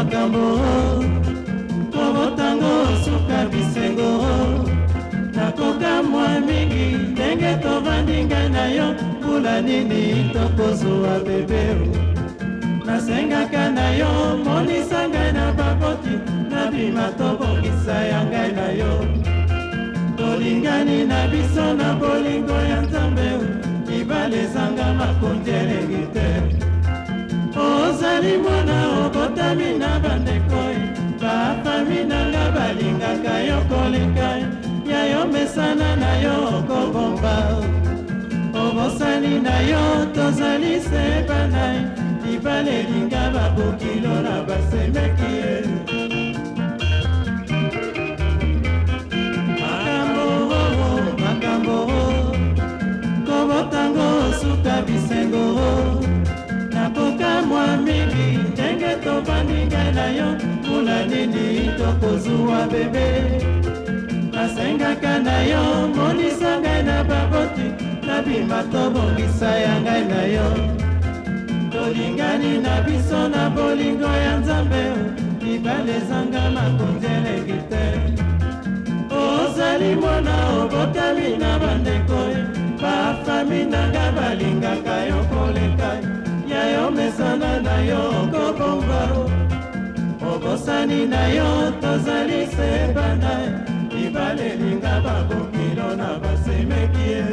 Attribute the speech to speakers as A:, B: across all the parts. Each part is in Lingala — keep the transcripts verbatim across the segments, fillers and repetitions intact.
A: makambo kobotango suka bisengo nakokamwa mingi ndenge tovandi ngai na yo mbula nini tokozwa bebeo nasengaka na yo monisa ngai na baboti nabima tobongisa ya ngai na yo tolingani na biso na bolingo ya nzambe libala ezanga makonzi elengi te ozali mwana obotami na bandeko bafami nanga balingaka yo koleka ya yo mesana na yo okobomba obosani na yo tozali sebana libala elinga babokilo na basemeki ye kobotango suka bisengo nakokamwa mingi ndenge tovandi ngai na yo mbula nini tokozwa bebe nasengaka na yo monisa ngai na baboti nabima tobongisa ya ngai na yo tolingani na biso na bolingo ya nzambe libala ezanga makonzi elengi te ozali mwana obotami na bandeko bafami nanga balingaka yo koleka ya yo mesana na yo okobomba obosani na yo tozali sebana libala elinga babokilo na basemeki ye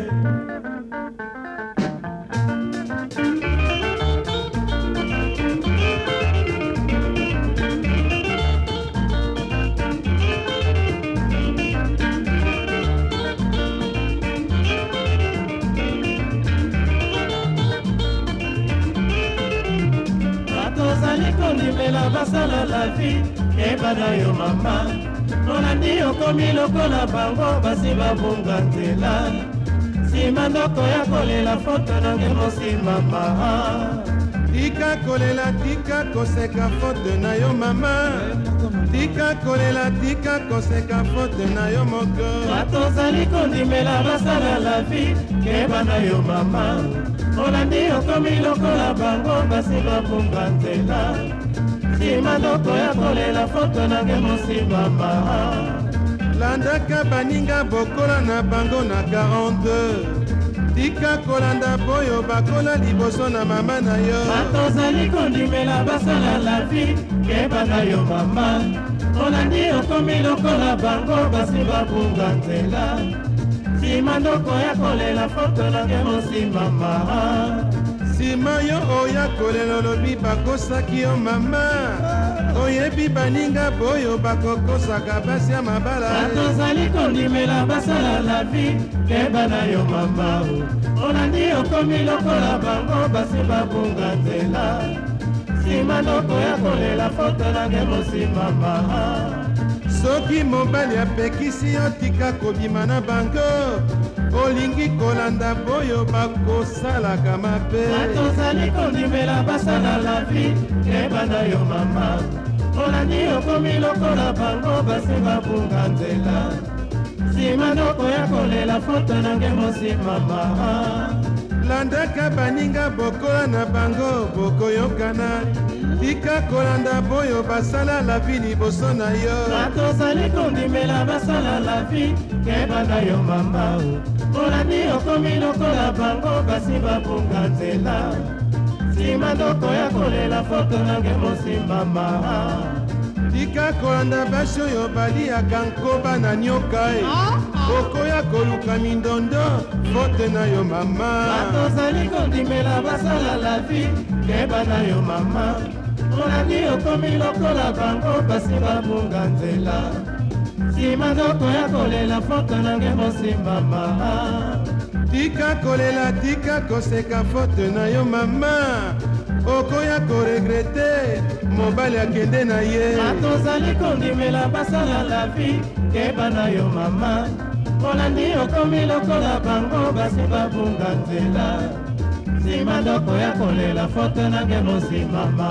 A: kondimela basala la vie ebana yo mama olandi okomi lokola bango basi babunga nzela nsima ndoko ya kolela foto nange mosimama
B: tika kolela tika koseka foto na yo mama tika kolela tika koseka foto na yo moko
A: batozali kondimela basala la vie ebana yo mama olandi okomi lokola bango basi babunga nzela nsima ndoko ya kolela foto nange mosimama
B: landaka baninga bokola na bango na quarante-deux tika kolanda boyo bakola liboso na mama na yo
A: batozali kondimela basala la vie ebana yo mama olandi okomi lokola bango basi babunga nzela nsima ndoko ya kolela foto nange mosimama
B: nsima yo oya kolela olobi bakosaki yo mama oyebi baninga boyo bakokosaka basi ya mabala
A: batozali kondimela basala la vie ebana yo mama olandi okomi lokola bango basi babunga nzela nsima ndoko ya kolela foto nange mosimama
B: soki mobali apekisi yo tika kobima na bango olingi kolanda boyo bakosalaka mabe
A: batozali kondimela basala la vie ebana yo mama olandi okomi lokola bango basi babunga nzela nsima ndoko ya kolela foto nange mosimama
B: landaka baninga bokola na bango bokoyokana tika kolanda boyo basala la vie liboso na yo
A: batozali kondimela basala la vie ebana yo mama olandi okomi lokola bango basi babunga nzela nsima ndoko ya kolela foto nange mosimama
B: tika kolanda basi oyo baliaka nkoba na nyoka e okoya koluka mindondo fote na yo mama
A: batozali kondimela basala la vie ebana yo mama olandi okomi lokola bango basi babunga nzela nsima ndoko ya kolela foto nange mosimama
B: tika kolela tika koseka foto na yo mama okoya koregrete mobali akende na ye
A: batozali kondimela basala la vie ebana yo mama olandi okomi lokola bango basi babunga nzela nsima ndoko ya kolela foto nange mosimama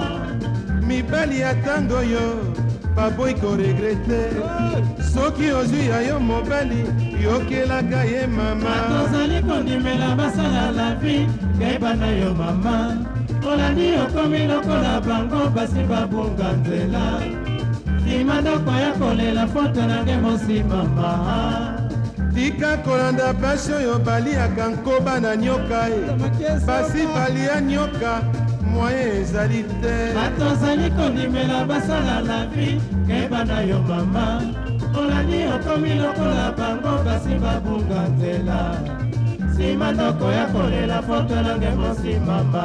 B: mibali ya ntango oyo baboyi koregrete soki ozwi ya yo mobali yokelaka ye mama
A: tozali kondimela basala la vie kayeba na yo mama olandi okomi lokola bango basi babunga nzela nsima ndoko ya kolela foto nange mosimama
B: tika kolanda basi oyo baliaka nkoba na nyoka e basi balia nyoka moye ezali te
A: bato ozali kondimela basala la vi keba na yo mama olandi okomi lokola bango basi babunga nzela nsima ndoko ya kolela foto nange mosimama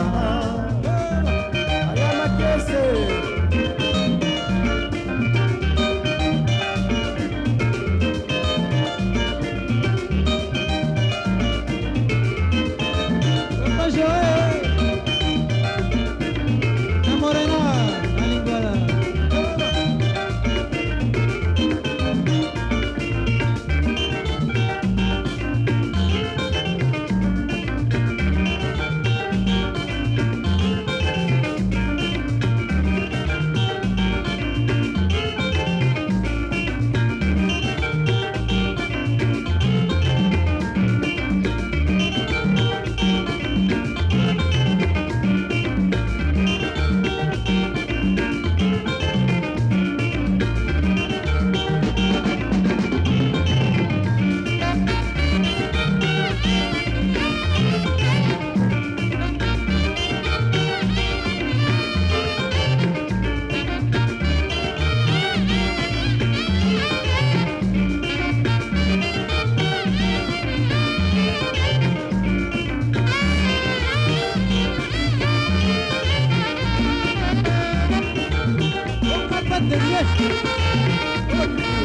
A: aya makese de